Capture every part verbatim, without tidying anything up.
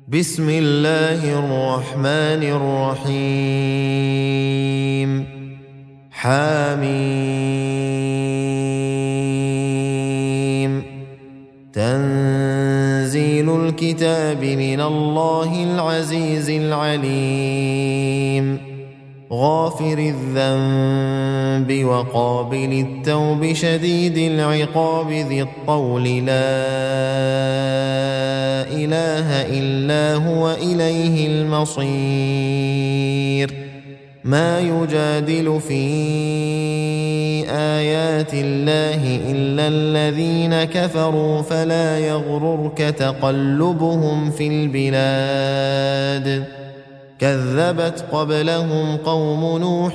بسم الله الرحمن الرحيم حميم تنزيل الكتاب من الله العزيز العليم غافر الذنب وقابل التوب شديد العقاب ذي الطول لا إله إلا هو إليه المصير ما يجادل في آيات الله إلا الذين كفروا فلا يغررك تقلبهم في البلاد كذبت قبلهم قوم نوح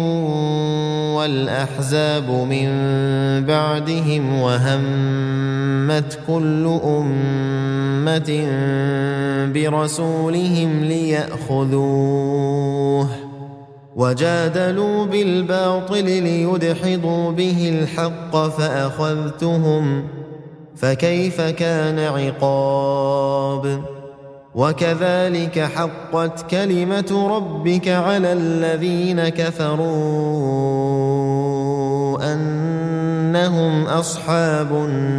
والأحزاب من بعدهم وهمت كل أمة برسولهم ليأخذوه وجادلوا بالباطل ليدحضوا به الحق فأخذتهم فكيف كان عقاب وكذلك حقت كلمة ربك على الذين كفروا أنهم أصحاب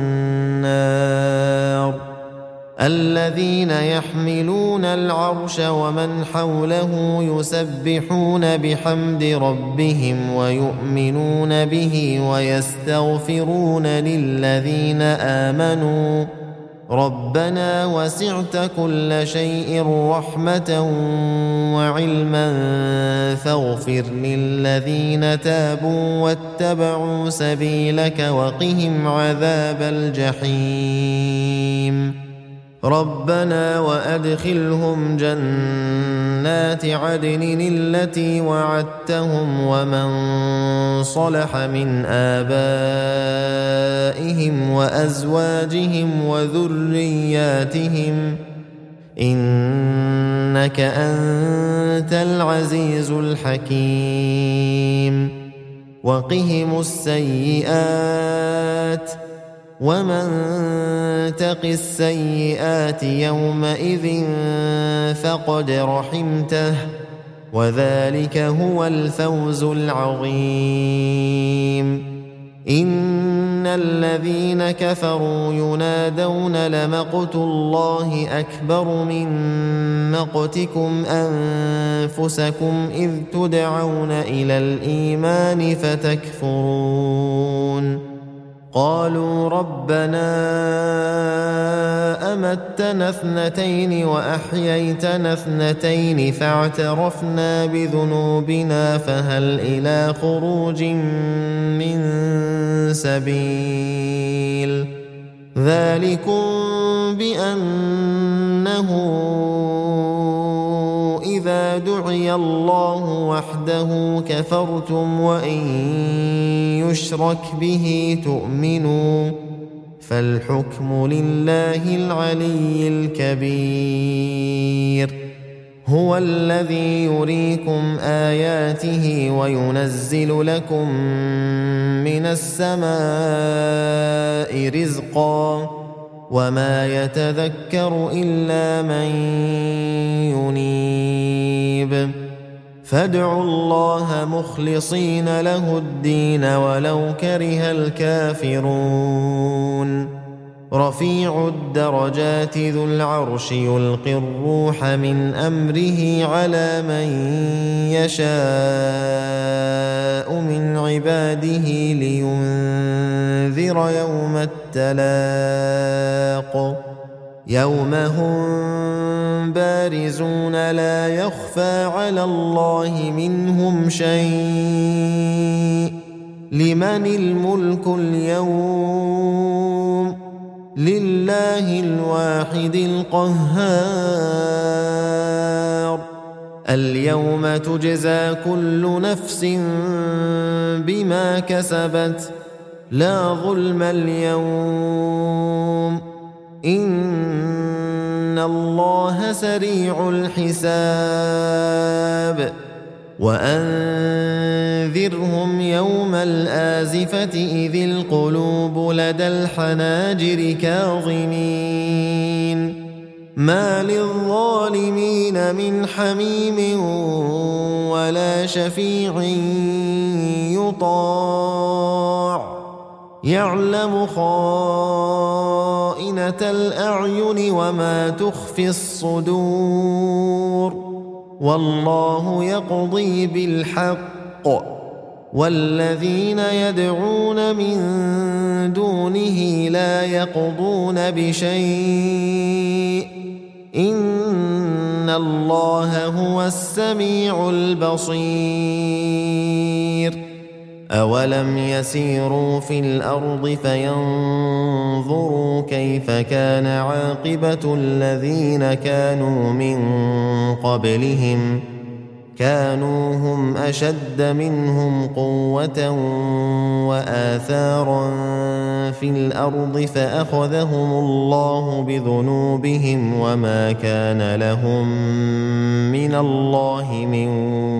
النار الذين يحملون العرش ومن حوله يسبحون بحمد ربهم ويؤمنون به ويستغفرون للذين آمنوا ربنا وسعت كل شيء رحمة وعلما فاغفر للذين تابوا واتبعوا سبيلك وقهم عذاب الجحيم ربنا وأدخلهم جنات عدن التي وعدتهم ومن صلح من آبائهم وأزواجهم وذرياتهم إنك أنت العزيز الحكيم وقهم السيئات ومن تق السيئات يومئذ فقد رحمته وذلك هو الفوز العظيم إن الذين كفروا ينادون لمقت الله أكبر من مقتكم أنفسكم إذ تدعون إلى الإيمان فتكفرون قالوا ربنا أمتنا اثنتين وأحييتنا اثنتين فاعترفنا بذنوبنا فهل إلى خروج من سبيل ذلكم بأنه إذا دعي الله وحده كفرتم وإن يشرك به تؤمنوا فالحكم لله العلي الكبير هو الذي يريكم آياته وينزل لكم من السماء رزقا وما يتذكر إلا من ينيب فادعوا الله مخلصين له الدين ولو كره الكافرون رفيع الدرجات ذو العرش يلقي الروح من أمره على من يشاء من عباده لينذر يوم التلاق يوم هم بارزون لا يخفى على الله منهم شيء لمن الملك اليوم لله الواحد القهار اليوم تجزى كل نفس بما كسبت لا ظلم اليوم إن الله سريع الحساب وأنذرهم يوم الآزفة إذ القلوب لدى الحناجر كاظمين ما للظالمين للظالمين من حميم ولا شفيع يطاع يعلم خائنة الأعين وما تخفي الصدور والله يقضي بالحق والذين يدعون من دونه لا يقضون بشيء إن الله هو السميع البصير أولم يسيروا في الأرض فينظروا كيف كان عاقبة الذين كانوا من قبلهم كانوا هم أشد منهم قوة وآثارا في الأرض فأخذهم الله بذنوبهم وما كان لهم من الله من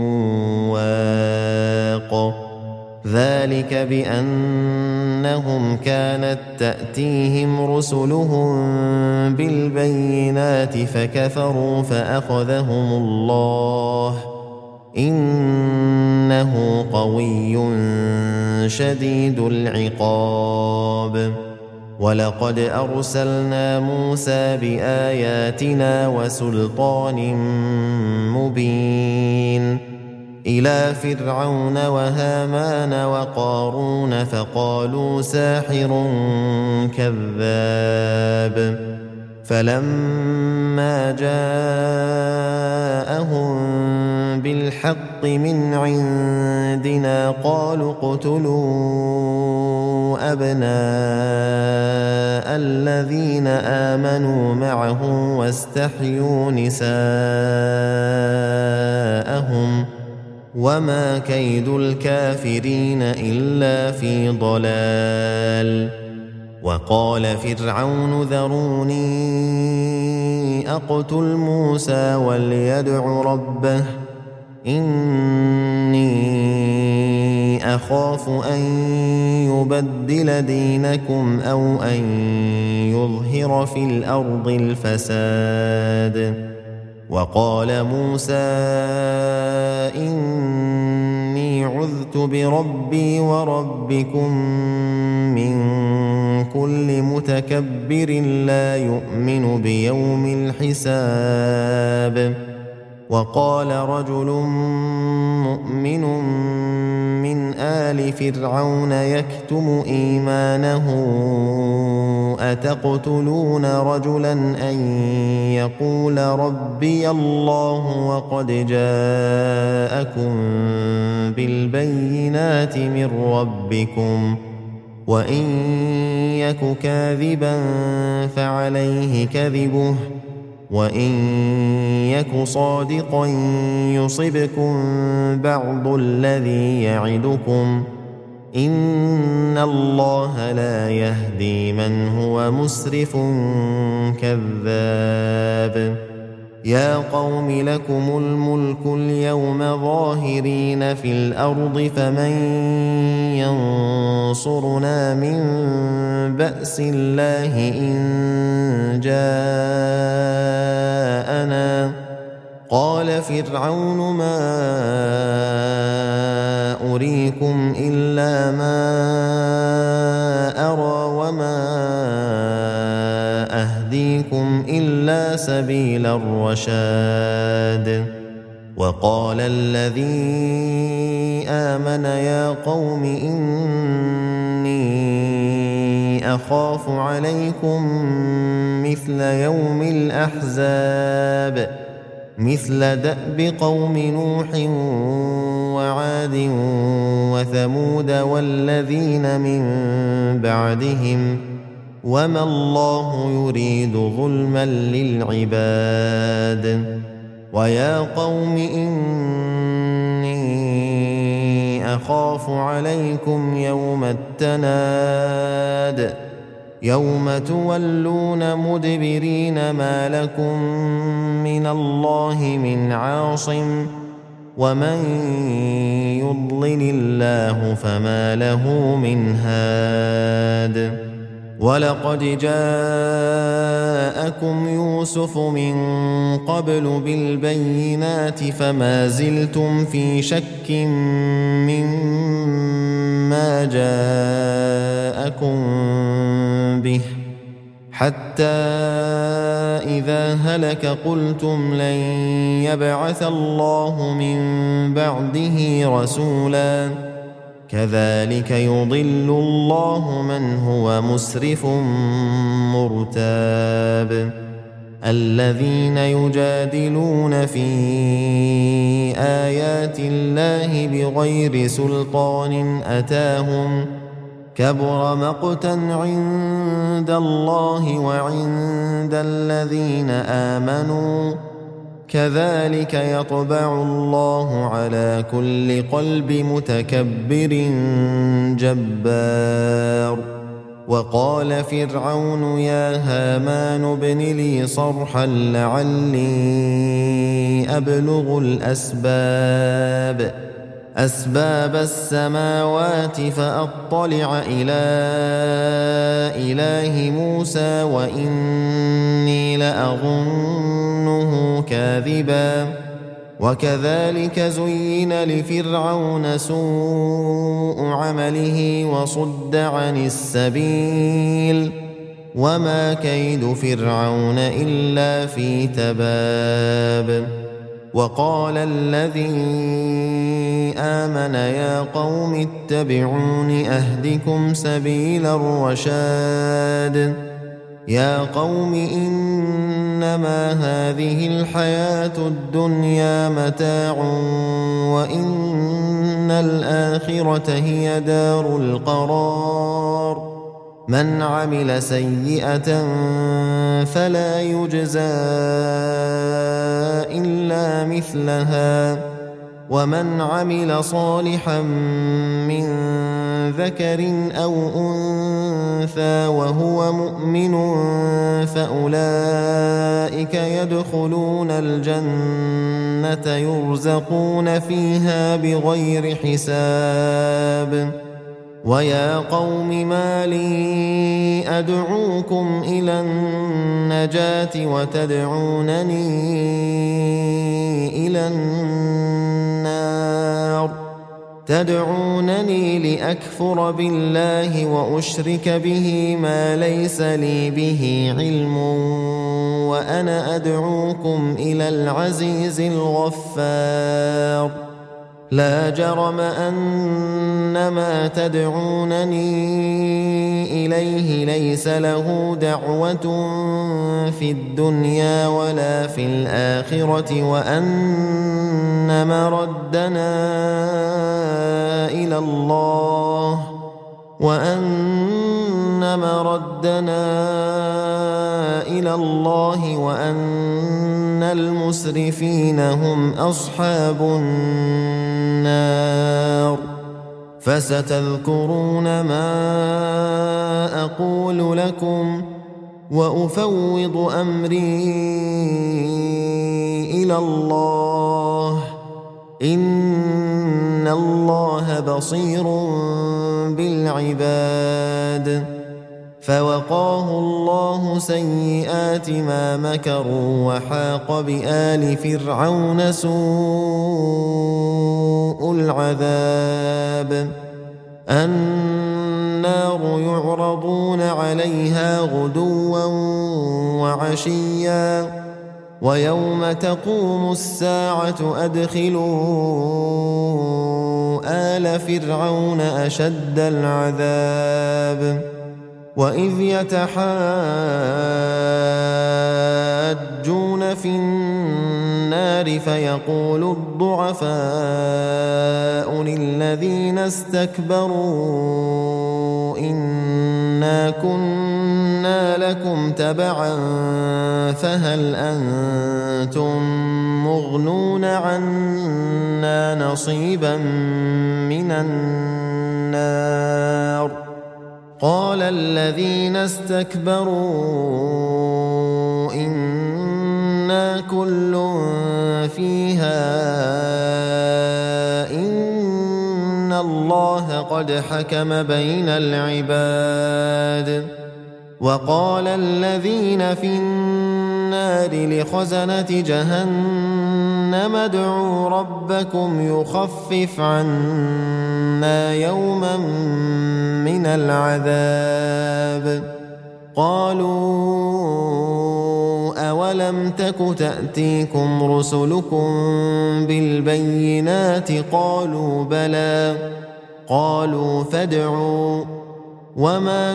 واق ذلك بأنهم كانت تأتيهم رسلهم بالبينات فكفروا فأخذهم الله إنه قوي شديد العقاب ولقد أرسلنا موسى بآياتنا وسلطان مبين إلى فرعون وهامان وقارون فقالوا ساحر كذاب فلما جاءهم بالحق من عندنا قالوا اقتلوا أبناء الذين آمنوا معه واستحيوا نساءهم وما كيد الكافرين إلا في ضلال وقال فرعون ذروني أقتل موسى وليدع ربه إني أخاف أن يبدل دينكم أو أن يظهر في الأرض الفساد وقال موسى إني عذت بربي وربكم من كل متكبر لا يؤمن بيوم الحساب وقال رجل مؤمن من آل فرعون يكتم إيمانه أتقتلون رجلا أن يقول ربي الله وقد جاءكم بالبينات من ربكم وإن يك كاذبا فعليه كذبه وإن يك صادقا يصبكم بعض الذي يعدكم إن الله لا يهدي من هو مسرف كذاب يا قوم لكم الملك اليوم ظاهرين في الأرض فمن ينصرنا من بأس الله إن جاءنا قال فرعون ما أريكم إلا ما أرى وما أهديكم إلا سبيل الرشاد وقال الذي آمن يا قوم إني أخاف عليكم مثل يوم الأحزاب مثل دأب قوم نوح وعاد وثمود والذين من بعدهم وما الله يريد ظلما للعباد ويا قوم إني أخاف عليكم يوم التناد يوم تولون مدبرين ما لكم من الله من عاصم ومن يضلل الله فما له من هاد ولقد جاءكم يوسف من قبل بالبينات فما زلتم في شك مما جاءكم به حتى إذا هلك قلتم لن يبعث الله من بعده رسولا كذلك يضل الله من هو مسرف مرتاب الذين يجادلون في آيات الله بغير سلطان أتاهم كبر مقتا عند الله وعند الذين آمنوا كذلك يطبع الله على كل قلب متكبر جبار وقال فرعون يا هامان ابن لي صرحا لعلي أبلغ الأسباب أسباب السماوات فأطلع إلى إله موسى وإني لأظنه كاذبا وكذلك زين لفرعون سوء عمله وصد عن السبيل وما كيد فرعون إلا في تباب وقال الذي آمن يا قوم اتبعون أهدكم سبيل الرشاد يا قوم إنما هذه الحياة الدنيا متاع وإن الآخرة هي دار القرار من عمل سيئة فلا يجزى إلا مثلها ومن عمل صالحا من ذكر أو أنثى وهو مؤمن فأولئك يدخلون الجنة يرزقون فيها بغير حساب ويا قوم ما لي أدعوكم إلى النجاة وتدعونني إلى النار تدعونني لأكفر بالله وأشرك به ما ليس لي به علم وأنا أدعوكم إلى العزيز الغفار لا جرم أن ما تدعونني إليه ليس له دعوة في الدنيا ولا في الآخرة وأن مردنا إلى الله وأن مردنا إلى الله وأن المسرفين هم أصحاب النار فستذكرون ما أقول لكم وأفوض أمري إلى الله إن الله بصير بالعباد فوقاه الله سيئات ما مكروا وحاق بآل فرعون سوء العذاب النار يعرضون عليها غدوا وعشيا ويوم تقوم الساعة أدخلوا آل فرعون أشد العذاب وإذ يتحاجون في النار فيقول الضعفاء للذين استكبروا إنا كنا لكم تبعا فهل أنتم مغنون عنا نصيبا من النار قال الذين استكبروا إنا كل فيها إن الله قد حكم بين العباد وقال الذين في النار لخزنة جهنم ادعوا ربكم يخفف عنا يوما من العذاب قالوا أولم تك تأتيكم رسلكم بالبينات قالوا بلى قالوا فادعوا وما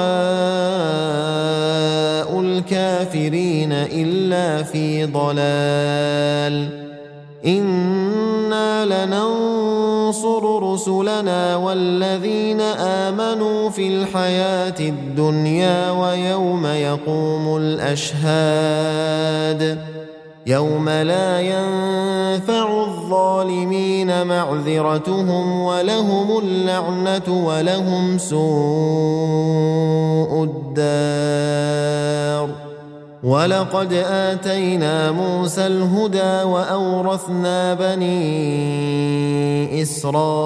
دعاء الكافرين إلا في ضلال إنا لننصر رسلنا والذين آمنوا في الحياة الدنيا ويوم يقوم الأشهاد يوم لا ينفع الظالمين معذرتهم ولهم اللعنة ولهم سوء الدار ولقد آتينا موسى الهدى وأورثنا بني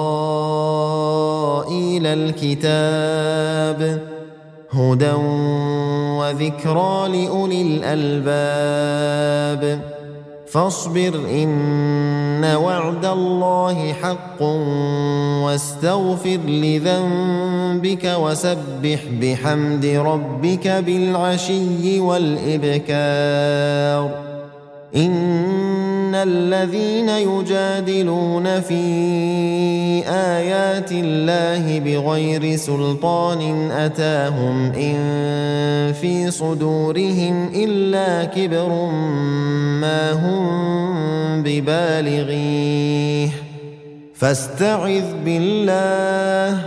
إسرائيل الكتاب هدى وذكرى لأولي الألباب فاصبر إن وعد الله حق واستغفر لذنبك وسبح بحمد ربك بالعشي والإبكار إن الذين يجادلون في آيات الله بغير سلطان أتاهم إن في صدورهم إلا كبر ما هم ببالغيه فاستعذ بالله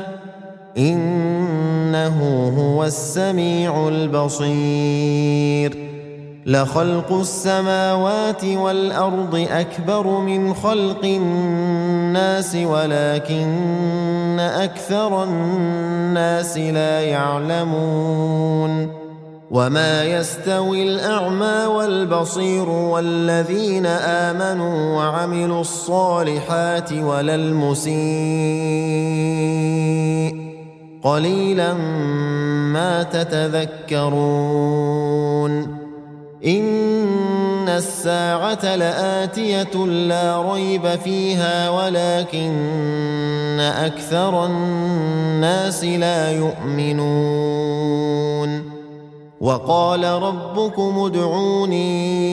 إنه هو السميع البصير لخلق السماوات والأرض أكبر من خلق الناس ولكن أكثر الناس لا يعلمون وما يستوي الأعمى والبصير والذين آمنوا وعملوا الصالحات ولا المسيء قليلا ما تتذكرون إن الساعة لآتية لا ريب فيها ولكن أكثر الناس لا يؤمنون وقال ربكم ادعوني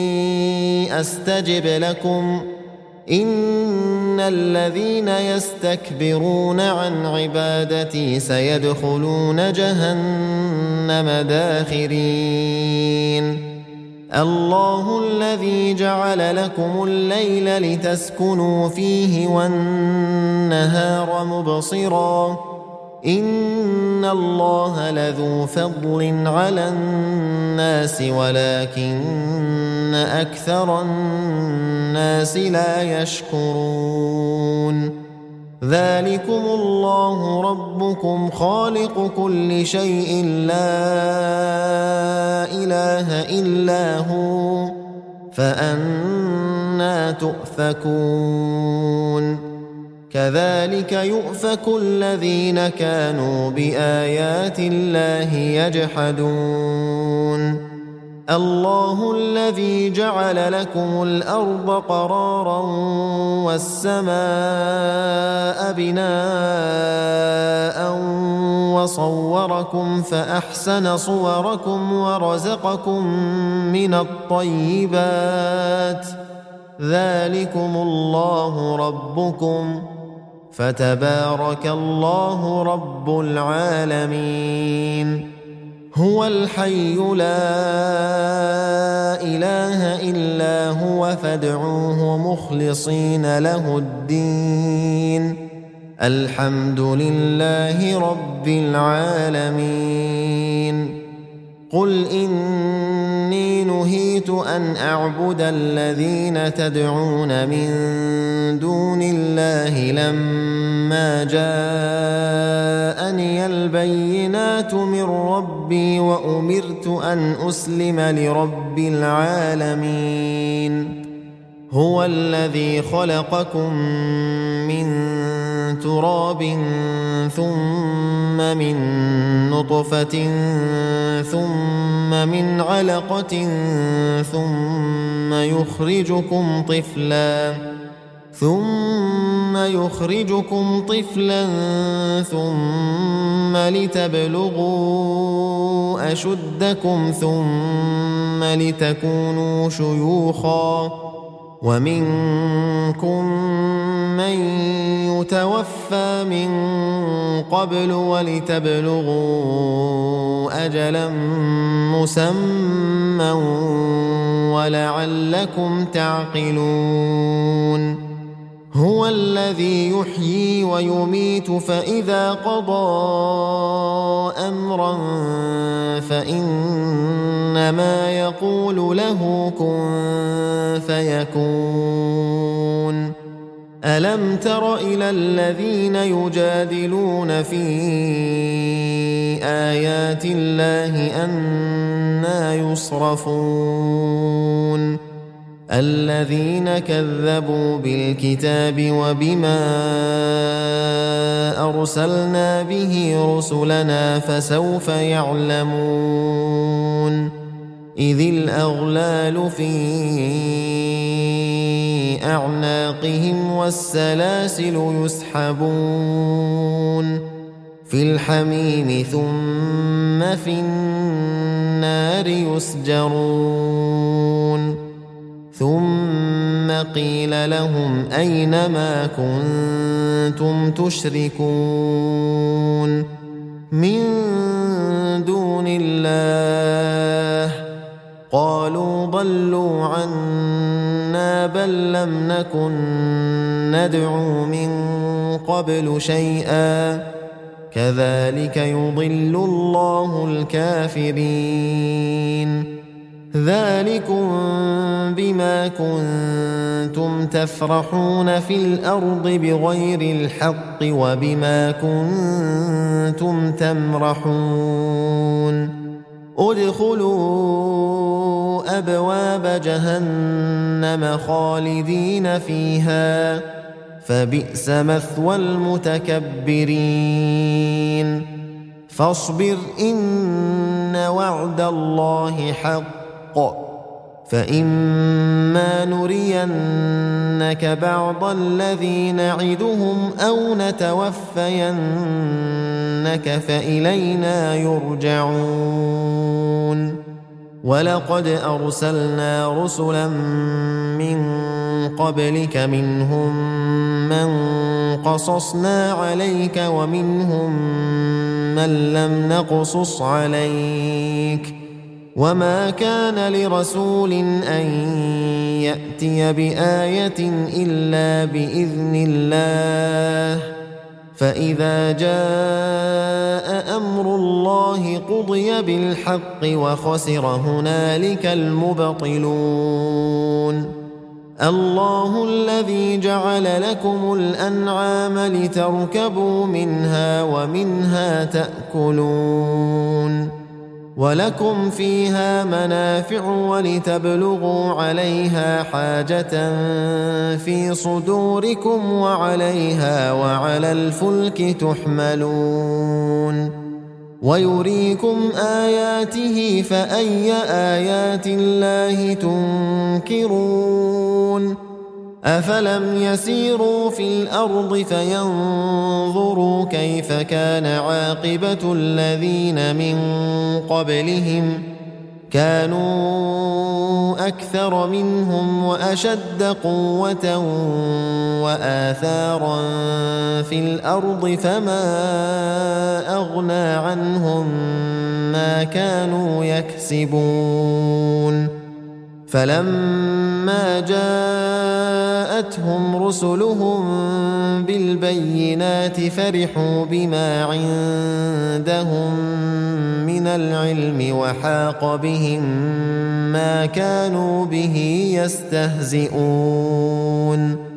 أستجب لكم إن الذين يستكبرون عن عبادتي سيدخلون جهنم داخرين الله الذي جعل لكم الليل لتسكنوا فيه والنهار مبصرا إن الله لذو فضل على الناس ولكن أكثر الناس لا يشكرون ذلكم الله ربكم خالق كل شيء لا إله إلا هو فأنى تؤفكون كذلك يؤفك الذين كانوا بآيات الله يجحدون الله الذي جعل لكم الأرض قرارا والسماء بناء وصوركم فأحسن صوركم ورزقكم من الطيبات ذلكم الله ربكم فتبارك الله رب العالمين هو الحي لا إله إلا هو فادعوه مخلصين له الدين الحمد لله رب العالمين قل إني نهيت أن أعبد الذين تدعون من دون الله لما جاءني البينات من ربي وأمرت أن أسلم لرب العالمين هو الذي خلقكم من تراب ثم من نطفة ثم من علقة ثم يخرجكم طفلا ثم يخرجكم طفلا ثم لتبلغوا أشدكم ثم لتكونوا شيوخا ومنكم من يتوفى من قبل ولتبلغوا أجلا مسمى ولعلكم تعقلون هو الذي يحيي ويميت فإذا قضى أمرا فإنما يقول له كن فيكون ألم تر إلى الذين يجادلون في آيات الله أنى يصرفون الذين كذبوا بالكتاب وبما أرسلنا به رسلنا فسوف يعلمون إذ الأغلال في أعناقهم والسلاسل يسحبون في الحميم ثم في النار يسجرون ثم قيل لهم أين ما كنتم تشركون من دون الله قالوا ضلوا عنا بل لم نكن ندعو من قبل شيئا كذلك يضل الله الكافرين ذلكم بما كنتم تفرحون في الأرض بغير الحق وبما كنتم تمرحون ادخلوا أبواب جهنم خالدين فيها فبئس مثوى المتكبرين فاصبر إن وعد الله حق فإما نرينك بعض الذي نعدهم أو نتوفينك فإلينا يرجعون ولقد أرسلنا رسلا من قبلك منهم من قصصنا عليك ومنهم من لم نقصص عليك وما كان لرسول أن يأتي بآية إلا بإذن الله فإذا جاء أمر الله قضي بالحق وخسر هنالك المبطلون الله الذي جعل لكم الأنعام لتركبوا منها ومنها تأكلون ولكم فيها منافع ولتبلغوا عليها حاجة في صدوركم وعليها وعلى الفلك تحملون ويريكم آياته فأي آيات الله تنكرون أفلم يسيروا في الأرض فينظروا كيف كان عاقبة الذين من قبلهم كانوا أكثر منهم وأشد قوة وآثارا في الأرض فما أغنى عنهم ما كانوا يكسبون فلما جاءتهم رسلهم بالبينات فرحوا بما عندهم من العلم وحاق بهم ما كانوا به يستهزئون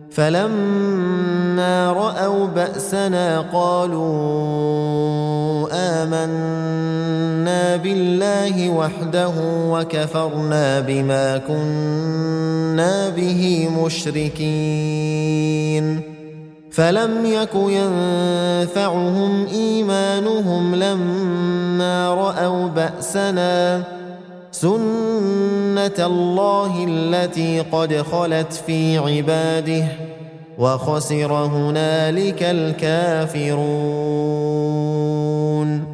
فلما رأوا بأسنا قالوا آمنا بالله وحده وكفرنا بما كنا به مشركين فلم يك ينفعهم إيمانهم لما رأوا بأسنا سنة الله التي قد خلت في عباده وخسر هنالك الكافرون.